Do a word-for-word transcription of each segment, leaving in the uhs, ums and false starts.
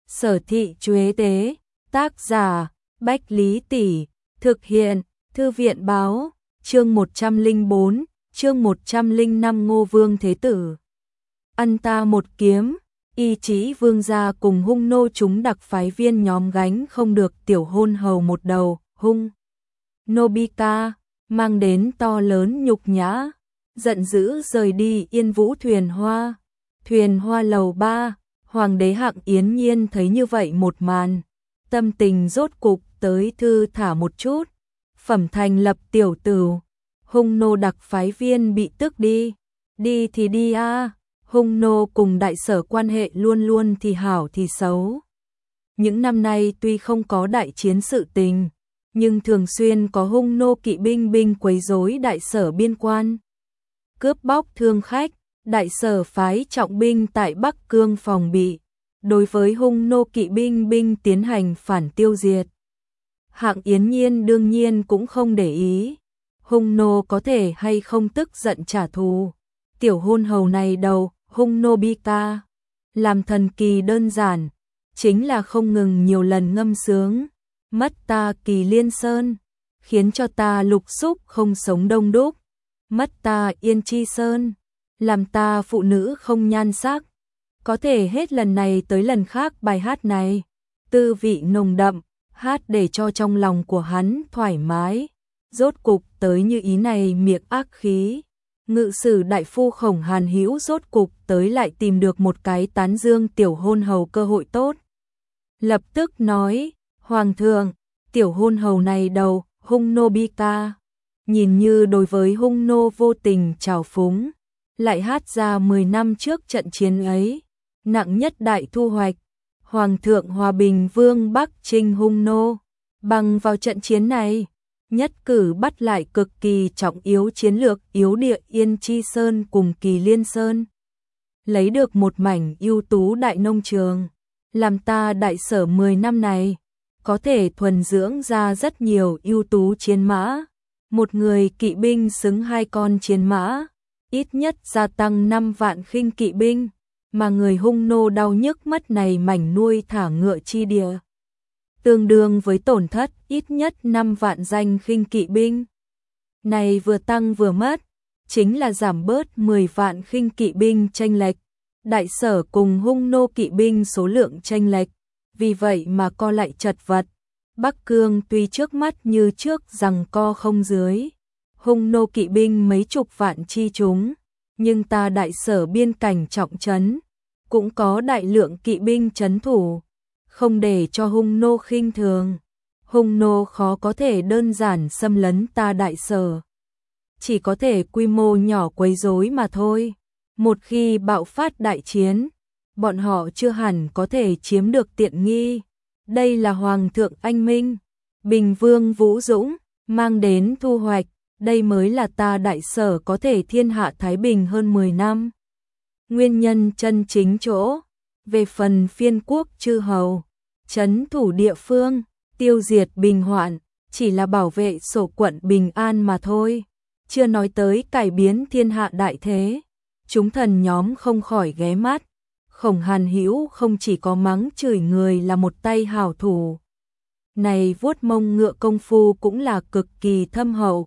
Sở thị Chuế tế, tác giả, Bách Lý Tỷ, thực hiện, Thư viện báo, chương một trăm lẻ bốn, chương một trăm lẻ năm Ngô Vương Thế Tử. Ăn ta một kiếm, y chí vương gia cùng hung nô chúng đặc phái viên nhóm gánh không được tiểu hôn hầu một đầu, hung. Nô bi ca, mang đến to lớn nhục nhã, giận dữ rời đi Yên Vũ thuyền hoa. Thuyền hoa lầu ba, Hoàng đế Hạng Yến Nhiên thấy như vậy một màn, tâm tình rốt cục tới thư thả một chút. Phẩm thành lập tiểu tử, hung nô đặc phái viên bị tức đi, đi thì đi a. À. Hung nô cùng đại sở quan hệ luôn luôn thì hảo thì xấu. Những năm nay tuy không có đại chiến sự tình, nhưng thường xuyên có hung nô kỵ binh binh quấy rối đại sở biên quan, cướp bóc thương khách. Đại sở phái trọng binh tại Bắc Cương phòng bị, đối với hung nô kỵ binh binh tiến hành phản tiêu diệt. Hạng Yến Nhiên đương nhiên cũng không để ý, hung nô có thể hay không tức giận trả thù. Tiểu hôn hầu này đầu, hung nô bi ca, làm thần kỳ đơn giản, chính là không ngừng nhiều lần ngâm sướng, mất ta Kỳ Liên Sơn, khiến cho ta lục xúc không sống đông đúc, mất ta Yên Chi Sơn, làm ta phụ nữ không nhan sắc. Có thể hết lần này tới lần khác bài hát này, tư vị nồng đậm, hát để cho trong lòng của hắn thoải mái. Rốt cục tới như ý này miệng ác khí. Ngự sử đại phu Khổng Hàn Hữu rốt cục tới lại tìm được một cái tán dương tiểu hôn hầu cơ hội tốt. Lập tức nói, Hoàng thượng, tiểu hôn hầu này đầu, hung nô bi ca, nhìn như đối với hung nô vô tình trào phúng, lại hát ra mười năm trước trận chiến ấy, nặng nhất đại thu hoạch, Hoàng thượng hòa bình vương Bắc chinh hung nô, bằng vào trận chiến này, nhất cử bắt lại cực kỳ trọng yếu chiến lược yếu địa Yên Chi Sơn cùng Kỳ Liên Sơn, lấy được một mảnh ưu tú đại nông trường, làm ta đại sở mười năm này, có thể thuần dưỡng ra rất nhiều ưu tú chiến mã, một người kỵ binh xứng hai con chiến mã. Ít nhất gia tăng năm vạn khinh kỵ binh, mà người hung nô đau nhức mất này mảnh nuôi thả ngựa chi địa, tương đương với tổn thất ít nhất năm vạn danh khinh kỵ binh. Này vừa tăng vừa mất, chính là giảm bớt mười vạn khinh kỵ binh chênh lệch, đại sở cùng hung nô kỵ binh số lượng chênh lệch, vì vậy mà co lại chật vật. Bắc Cương tuy trước mắt như trước giằng co không dưới, hung nô kỵ binh mấy chục vạn chi chúng, nhưng ta đại sở biên cảnh trọng trấn, cũng có đại lượng kỵ binh trấn thủ, không để cho hung nô khinh thường. Hung nô khó có thể đơn giản xâm lấn ta đại sở, chỉ có thể quy mô nhỏ quấy rối mà thôi. Một khi bạo phát đại chiến, bọn họ chưa hẳn có thể chiếm được tiện nghi. Đây là Hoàng thượng anh minh, Bình Vương Vũ Dũng, mang đến thu hoạch. Đây mới là ta đại sở có thể thiên hạ thái bình hơn mười năm. Nguyên nhân chân chính chỗ, về phần phiên quốc chư hầu, trấn thủ địa phương, tiêu diệt bình hoạn, chỉ là bảo vệ sổ quận bình an mà thôi. Chưa nói tới cải biến thiên hạ đại thế, chúng thần nhóm không khỏi ghé mắt. Khổng Hàn Hữu không chỉ có mắng chửi người là một tay hảo thủ, này vuốt mông ngựa công phu cũng là cực kỳ thâm hậu.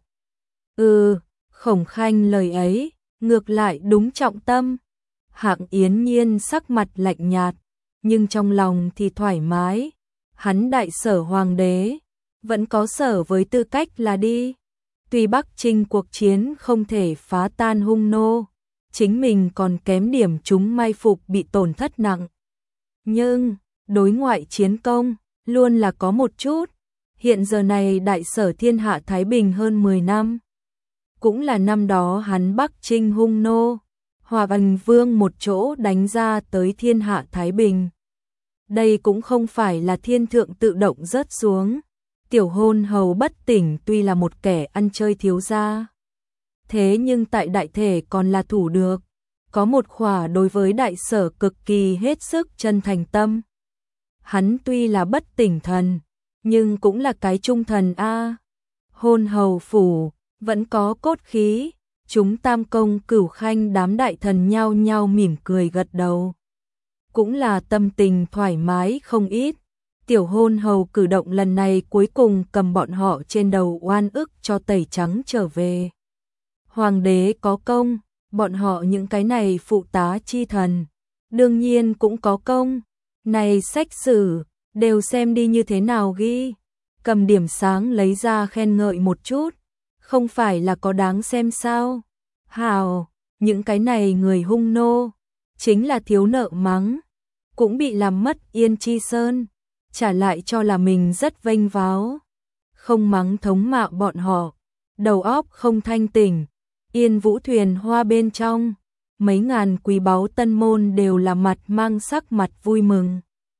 Ừ, Khổng Khanh lời ấy, ngược lại đúng trọng tâm. Hạng Yến Nhiên sắc mặt lạnh nhạt, nhưng trong lòng thì thoải mái. Hắn đại sở hoàng đế, vẫn có sở với tư cách là đi. Tuy Bắc Chinh cuộc chiến không thể phá tan hung nô, chính mình còn kém điểm chúng mai phục bị tổn thất nặng. Nhưng, đối ngoại chiến công, luôn là có một chút. Hiện giờ này đại sở thiên hạ thái bình hơn mười năm. Cũng là năm đó hắn Bắc chinh hung nô, Hòa Bình Vương một chỗ đánh ra tới thiên hạ thái bình. Đây cũng không phải là thiên thượng tự động rớt xuống. Tiểu hôn hầu bất tỉnh tuy là một kẻ ăn chơi thiếu gia, thế nhưng tại đại thể còn là thủ được. Có một khỏa đối với đại sở cực kỳ hết sức chân thành tâm. Hắn tuy là bất tỉnh thần, nhưng cũng là cái trung thần a. Hôn hầu phủ vẫn có cốt khí, chúng Tam Công Cửu Khanh đám đại thần nhao nhao mỉm cười gật đầu. cũng là tâm tình thoải mái không ít. Tiểu hôn hầu cử động lần này cuối cùng cầm bọn họ trên đầu oan ức cho tẩy trắng trở về. Hoàng đế có công, bọn họ những cái này phụ tá chi thần, đương nhiên cũng có công. Này sách sử, đều xem đi như thế nào ghi. Cầm điểm sáng lấy ra khen ngợi một chút, không phải là có đáng xem sao. Hào, những cái này người hung nô, chính là thiếu nợ mắng, cũng bị làm mất Yên Chi Sơn, trả lại cho là mình rất vênh váo. Không mắng thống mạo bọn họ, đầu óc không thanh tỉnh. Yên Vũ thuyền hoa bên trong, mấy ngàn quý báu tân môn đều là mặt mang sắc mặt vui mừng.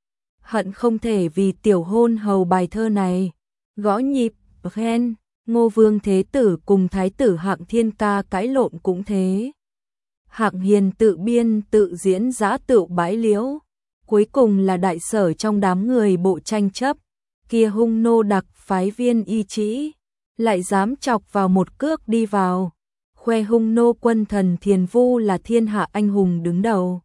Hận không thể vì tiểu hôn hầu bài thơ này, gõ nhịp, khen. Ngô Vương Thế Tử cùng Thái tử Hạng Thiên Ca cãi lộn cũng thế. Hạng Hiền tự biên tự diễn giã tựu bãi liễu, cuối cùng là đại sở trong đám người bộ tranh chấp, kia hung nô đặc phái viên y trĩ, lại dám chọc vào một cước đi vào, khoe hung nô quân thần Thiền Vu là thiên hạ anh hùng đứng đầu.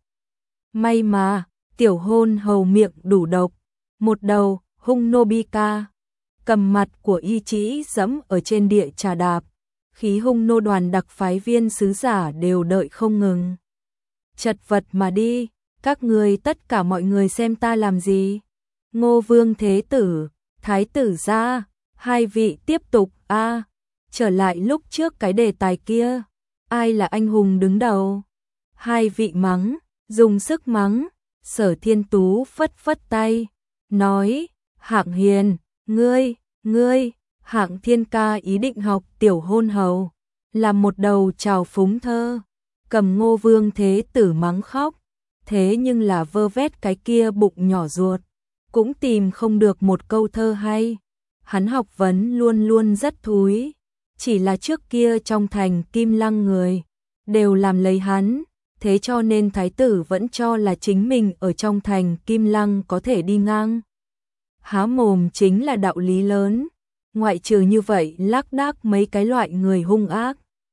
May mà, tiểu hôn hầu miệng đủ độc, một đầu, hung nô bi ca, cầm mặt của y trĩ dẫm ở trên địa trà đạp, khí hung nô đoàn đặc phái viên sứ giả đều đợi không ngừng. Chật vật mà đi, các người tất cả mọi người xem ta làm gì. Ngô Vương Thế Tử, Thái tử gia, hai vị tiếp tục a à, trở lại lúc trước cái đề tài kia, ai là anh hùng đứng đầu. Hai vị mắng, dùng sức mắng. Sở Thiên Tú phất phất tay, nói, Hạng Hiền, ngươi, ngươi, Hạng Thiên Ca ý định học tiểu hôn hầu, làm một đầu trào phúng thơ, cầm Ngô Vương Thế Tử mắng khóc, thế nhưng là vơ vét cái kia bụng nhỏ ruột, cũng tìm không được một câu thơ hay. Hắn học vấn luôn luôn rất thúi, chỉ là trước kia trong thành Kim Lăng người, đều làm lấy hắn. Thế cho nên thái tử vẫn cho là chính mình ở trong thành Kim Lăng có thể đi ngang. Há mồm chính là đạo lý lớn, ngoại trừ như vậy lác đác mấy cái loại người hung ác,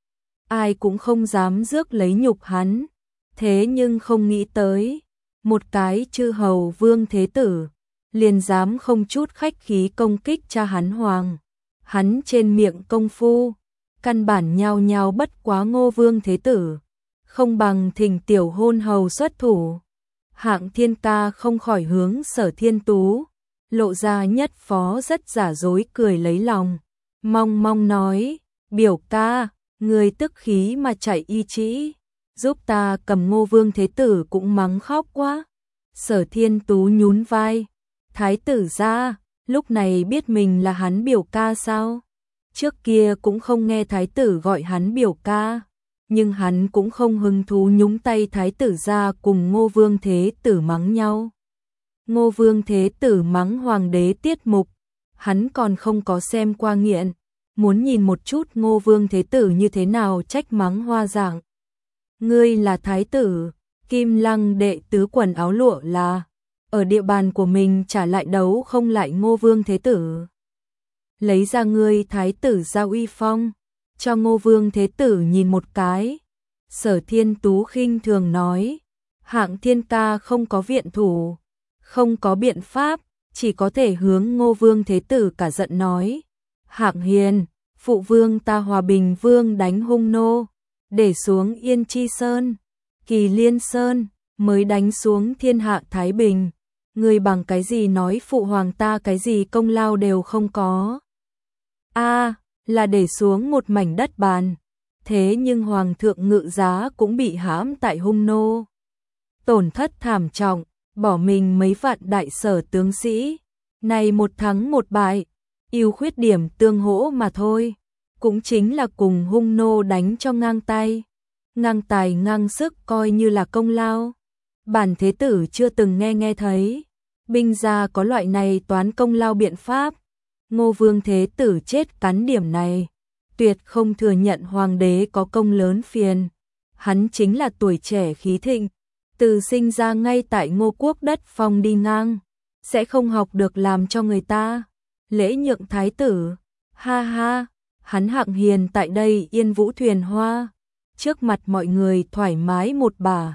ai cũng không dám rước lấy nhục hắn. Thế nhưng không nghĩ tới, một cái chư hầu Vương Thế Tử, liền dám không chút khách khí công kích cha hắn hoàng. Hắn trên miệng công phu, căn bản nhao nhao bất quá Ngô Vương Thế Tử, không bằng thỉnh tiểu hôn hầu xuất thủ. Hạng Thiên Ca không khỏi hướng Sở Thiên Tú, lộ ra nhất phó rất giả dối cười lấy lòng, mong mong nói, biểu ca, người tức khí mà chạy y trĩ, giúp ta cầm Ngô Vương Thế Tử cũng mắng khóc quá. Sở Thiên Tú nhún vai, thái tử gia, lúc này biết mình là hắn biểu ca sao? Trước kia cũng không nghe thái tử gọi hắn biểu ca, nhưng hắn cũng không hứng thú nhúng tay thái tử gia cùng Ngô Vương Thế Tử mắng nhau. Ngô Vương Thế Tử mắng hoàng đế tiết mục, hắn còn không có xem qua nghiện, muốn nhìn một chút Ngô Vương Thế Tử như thế nào trách mắng hoa dạng. Ngươi là thái tử, Kim Lăng đệ tứ quần áo lụa là, ở địa bàn của mình trả lại đấu không lại Ngô Vương Thế Tử. Lấy ra ngươi thái tử ra uy phong, cho Ngô Vương Thế Tử nhìn một cái. Sở Thiên Tú khinh thường nói, Hạng Thiên Ca không có viện thủ, không có biện pháp, chỉ có thể hướng Ngô Vương Thế Tử cả giận nói, Hạng Hiền, phụ vương ta Hòa Bình Vương đánh hung nô, để xuống Yên Chi Sơn, Kỳ Liên Sơn, mới đánh xuống thiên hạ Thái Bình. Người bằng cái gì nói phụ hoàng ta cái gì công lao đều không có. A à, là để xuống một mảnh đất bàn. Thế nhưng hoàng thượng ngự giá cũng bị hãm tại hung nô. Tổn thất thảm trọng, bỏ mình mấy vạn đại sở tướng sĩ. Này một thắng một bại, ưu khuyết điểm tương hỗ mà thôi. Cũng chính là cùng hung nô đánh cho ngang tay. Ngang tài ngang sức coi như là công lao. Bản thế tử chưa từng nghe nghe thấy. Binh gia có loại này toán công lao biện pháp. Ngô Vương Thế Tử chết cắn điểm này, tuyệt không thừa nhận hoàng đế có công lớn phiền. Hắn chính là tuổi trẻ khí thịnh, từ sinh ra ngay tại Ngô Quốc đất phong đi ngang, sẽ không học được làm cho người ta lễ nhượng thái tử. Ha ha, hắn Hạng Hiền tại đây Yên Vũ thuyền hoa, trước mặt mọi người thoải mái một bà,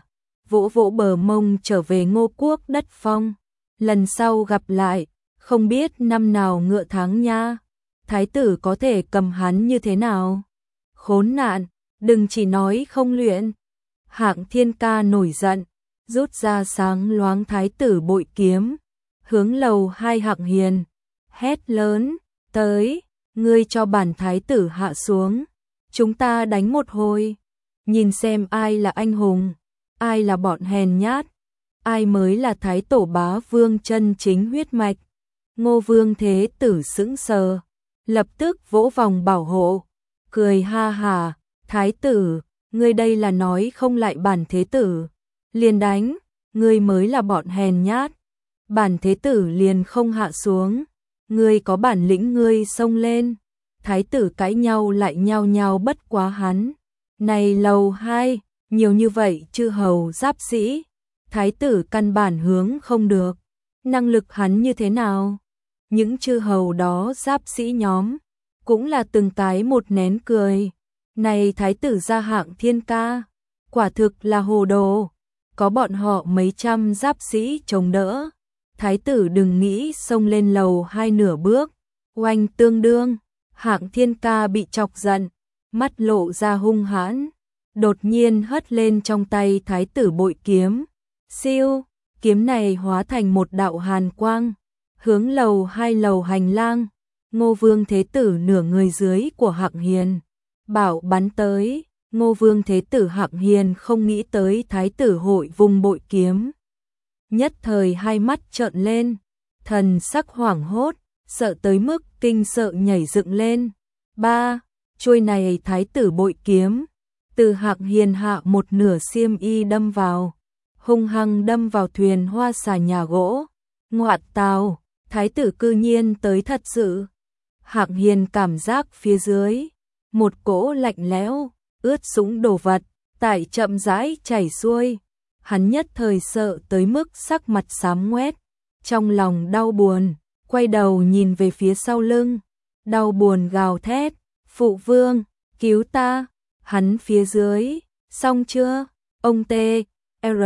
vỗ vỗ bờ mông trở về Ngô Quốc đất phong. Lần sau gặp lại, không biết năm nào ngựa tháng nha. Thái tử có thể cầm hắn như thế nào? Khốn nạn, đừng chỉ nói không luyện. Hạng Thiên Ca nổi giận, rút ra sáng loáng thái tử bội kiếm, hướng lầu hai Hạng Hiền, hét lớn, tới, ngươi cho bản thái tử hạ xuống, chúng ta đánh một hồi, nhìn xem ai là anh hùng, ai là bọn hèn nhát, ai mới là thái tổ bá vương chân chính huyết mạch. Ngô Vương Thế Tử sững sờ, lập tức vỗ vòng bảo hộ, cười ha hà, thái tử, ngươi đây là nói không lại bản thế tử, liền đánh, ngươi mới là bọn hèn nhát, bản thế tử liền không hạ xuống, ngươi có bản lĩnh ngươi xông lên. Thái tử cãi nhau lại nhao nhao bất quá hắn. Này lầu hai, nhiều như vậy chư hầu giáp sĩ, thái tử căn bản hướng không được, năng lực hắn như thế nào? Những chư hầu đó giáp sĩ nhóm, cũng là từng cái một nén cười. Này thái tử gia Hạng Thiên Ca, quả thực là hồ đồ, có bọn họ mấy trăm giáp sĩ chống đỡ. Thái tử đừng nghĩ xông lên lầu hai nửa bước, oanh tương đương, Hạng Thiên Ca bị chọc giận, mắt lộ ra hung hãn, đột nhiên hất lên trong tay thái tử bội kiếm, siêu, kiếm này hóa thành một đạo hàn quang, hướng lầu hai lầu hành lang, Ngô Vương Thế Tử nửa người dưới của Hạng Hiền, bảo bắn tới, Ngô Vương Thế Tử Hạng Hiền không nghĩ tới thái tử hội vùng bội kiếm. Nhất thời hai mắt trợn lên, thần sắc hoảng hốt, sợ tới mức kinh sợ nhảy dựng lên. Ba, chuôi này thái tử bội kiếm, từ Hạng Hiền hạ một nửa xiêm y đâm vào, hung hăng đâm vào thuyền hoa xà nhà gỗ. Ngoạt tào, thái tử cư nhiên tới thật sự. Hạng Hiền cảm giác phía dưới, một cỗ lạnh lẽo, ướt sũng đồ vật, tại chậm rãi chảy xuôi. Hắn nhất thời sợ tới mức sắc mặt xám ngoét, trong lòng đau buồn, quay đầu nhìn về phía sau lưng, đau buồn gào thét, phụ vương, cứu ta, hắn phía dưới, xong chưa, ông T, R,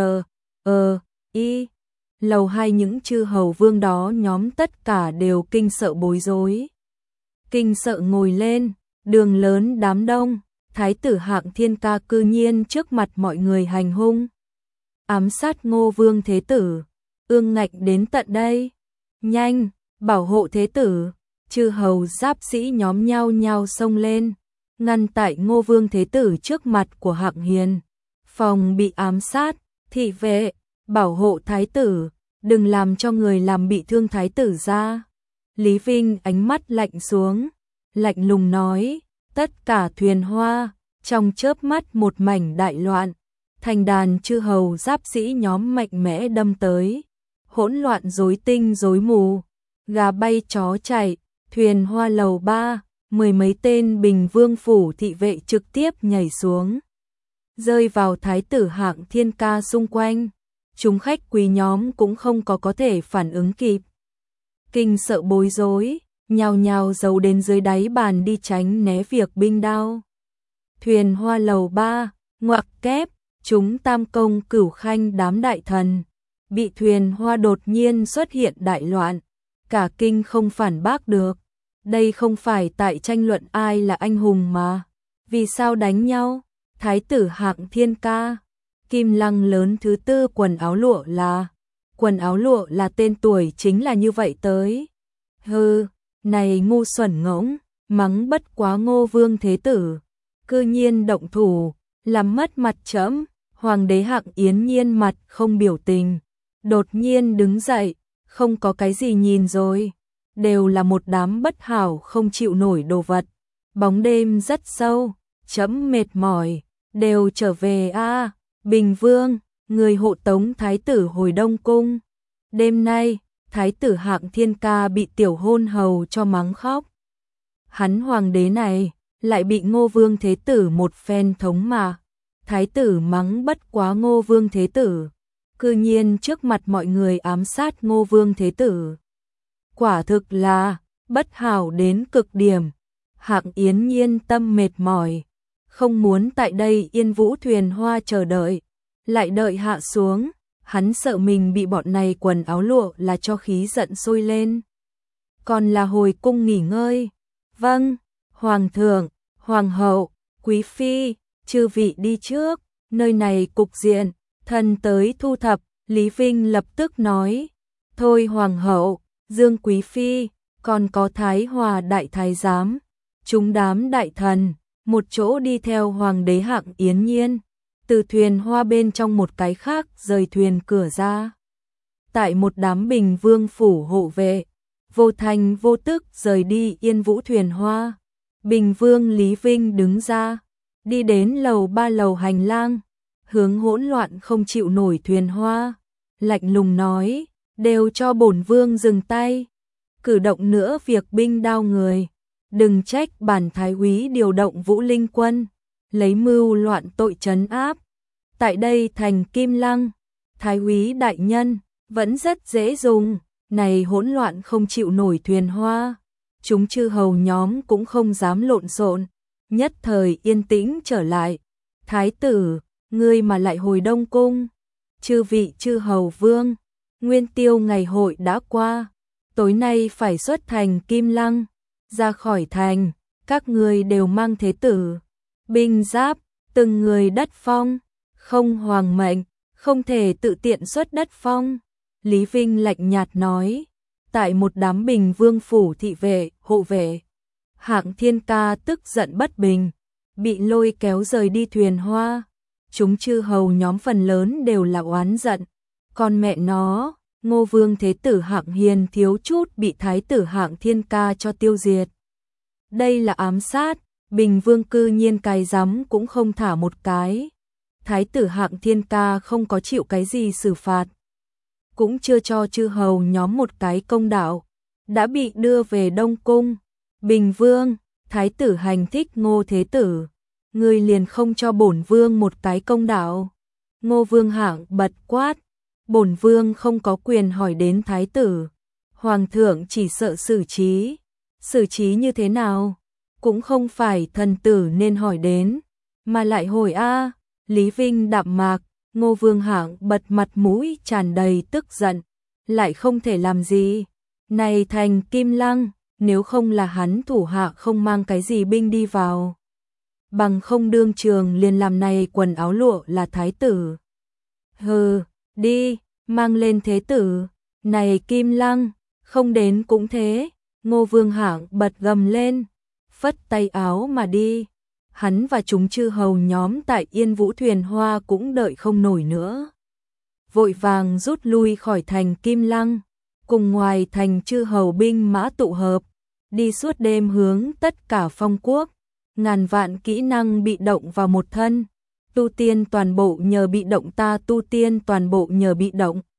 E, I, lầu hai những chư hầu vương đó nhóm tất cả đều kinh sợ bối rối. Kinh sợ ngồi lên, đường lớn đám đông, thái tử Hạng Thiên Ca cư nhiên trước mặt mọi người hành hung. Ám sát Ngô Vương Thế Tử, ương ngạnh đến tận đây, nhanh, bảo hộ Thế Tử, chư hầu giáp sĩ nhóm nhau nhau xông lên, ngăn tại Ngô Vương Thế Tử trước mặt của Hạng Hiền, phòng bị ám sát, thị vệ, bảo hộ Thái Tử, đừng làm cho người làm bị thương Thái Tử ra. Lý Vinh ánh mắt lạnh xuống, lạnh lùng nói, tất cả thuyền hoa, trong chớp mắt một mảnh đại loạn. Thành đàn chư hầu giáp sĩ nhóm mạnh mẽ đâm tới, hỗn loạn rối tinh rối mù, gà bay chó chạy, thuyền hoa lầu ba, mười mấy tên bình vương phủ thị vệ trực tiếp nhảy xuống, rơi vào thái tử Hạng Thiên Ca xung quanh, chúng khách quý nhóm cũng không có có thể phản ứng kịp. Kinh sợ bối rối, nhào nhào giấu đến dưới đáy bàn đi tránh né việc binh đao. Thuyền hoa lầu ba, ngoặc kép, chúng tam công cửu khanh đám đại thần, bị thuyền hoa đột nhiên xuất hiện đại loạn, cả kinh không phản bác được. Đây không phải tại tranh luận ai là anh hùng mà, vì sao đánh nhau? Thái tử Hạng Thiên Ca, Kim Lăng lớn thứ tư quần áo lụa là, quần áo lụa là tên tuổi chính là như vậy tới. Hừ, này ngu xuẩn ngỗng, mắng bất quá Ngô Vương Thế Tử, cư nhiên động thủ, làm mất mặt trẫm. Hoàng đế Hạng Yến Nhiên mặt không biểu tình, đột nhiên đứng dậy, không có cái gì nhìn rồi, đều là một đám bất hảo không chịu nổi đồ vật. Bóng đêm rất sâu, trẫm mệt mỏi, đều trở về a. À, Bình Vương, người hộ tống thái tử hồi Đông cung. Đêm nay, thái tử Hạng Thiên Ca bị tiểu hôn hầu cho mắng khóc. Hắn hoàng đế này lại bị Ngô Vương Thế Tử một phen thống mà. Thái tử mắng bất quá Ngô Vương Thế Tử, cư nhiên trước mặt mọi người ám sát Ngô Vương Thế Tử. Quả thực là bất hảo đến cực điểm. Hạng Yến Nhiên tâm mệt mỏi, không muốn tại đây Yên Vũ thuyền hoa chờ đợi, lại đợi hạ xuống, hắn sợ mình bị bọn này quần áo lụa là cho khí giận sôi lên. Còn là hồi cung nghỉ ngơi. Vâng, Hoàng thượng, Hoàng hậu, Quý phi, chư vị đi trước, nơi này cục diện, thần tới thu thập. Lý Vinh lập tức nói, thôi Hoàng hậu, Dương Quý phi, còn có Thái Hòa đại thái giám, chúng đám đại thần, một chỗ đi theo Hoàng đế Hạng Yến Nhiên, từ thuyền hoa bên trong một cái khác rời thuyền cửa ra. Tại một đám bình vương phủ hộ vệ, vô thành vô tức rời đi Yên Vũ thuyền hoa. Bình vương Lý Vinh đứng ra, đi đến lầu ba lầu hành lang, hướng hỗn loạn không chịu nổi thuyền hoa, lạnh lùng nói, đều cho bổn vương dừng tay, cử động nữa việc binh đao người, đừng trách bản thái úy điều động Vũ Linh quân, lấy mưu loạn tội trấn áp. Tại đây thành Kim Lăng, thái úy đại nhân, vẫn rất dễ dùng, này hỗn loạn không chịu nổi thuyền hoa, chúng chư hầu nhóm cũng không dám lộn xộn, nhất thời yên tĩnh trở lại. Thái tử, ngươi mà lại hồi Đông Cung, chư vị chư hầu vương, nguyên tiêu ngày hội đã qua, tối nay phải xuất thành Kim Lăng, ra khỏi thành, các ngươi đều mang thế tử, binh giáp, từng người đất phong, không hoàng mệnh, không thể tự tiện xuất đất phong. Lý Vinh lạnh nhạt nói, tại một đám bình vương phủ thị vệ, hộ vệ, Hạng Thiên Ca tức giận bất bình, bị lôi kéo rời đi thuyền hoa. Chúng chư hầu nhóm phần lớn đều là oán giận, còn mẹ nó, Ngô Vương Thế tử Hạng Hiền thiếu chút bị Thái tử Hạng Thiên Ca cho tiêu diệt. Đây là ám sát, Bình Vương cư nhiên cái rắm cũng không thả một cái. Thái tử Hạng Thiên Ca không có chịu cái gì xử phạt, cũng chưa cho chư hầu nhóm một cái công đạo, đã bị đưa về Đông Cung. Bình Vương, Thái tử hành thích Ngô Thế tử, ngươi liền không cho bổn vương một cái công đạo. Ngô Vương Hạng bật quát, bổn vương không có quyền hỏi đến thái tử, hoàng thượng chỉ sợ xử trí, xử trí như thế nào, cũng không phải thần tử nên hỏi đến, mà lại hồi a. Lý Vinh đạm mạc, Ngô Vương Hạng bật mặt mũi tràn đầy tức giận, lại không thể làm gì. Này thành Kim Lăng, nếu không là hắn thủ hạ không mang cái gì binh đi vào, bằng không đương trường liền làm này quần áo lụa là thái tử. Hừ, đi, mang lên thế tử, này Kim Lăng, không đến cũng thế. Ngô Vương Hạng bật gầm lên, phất tay áo mà đi. Hắn và chúng chư hầu nhóm tại Yên Vũ thuyền hoa cũng đợi không nổi nữa, vội vàng rút lui khỏi thành Kim Lăng, cùng ngoài thành chư hầu binh mã tụ hợp, đi suốt đêm hướng tất cả phong quốc. Ngàn vạn kỹ năng bị động vào một thân, tu tiên toàn bộ nhờ bị động, ta tu tiên toàn bộ nhờ bị động.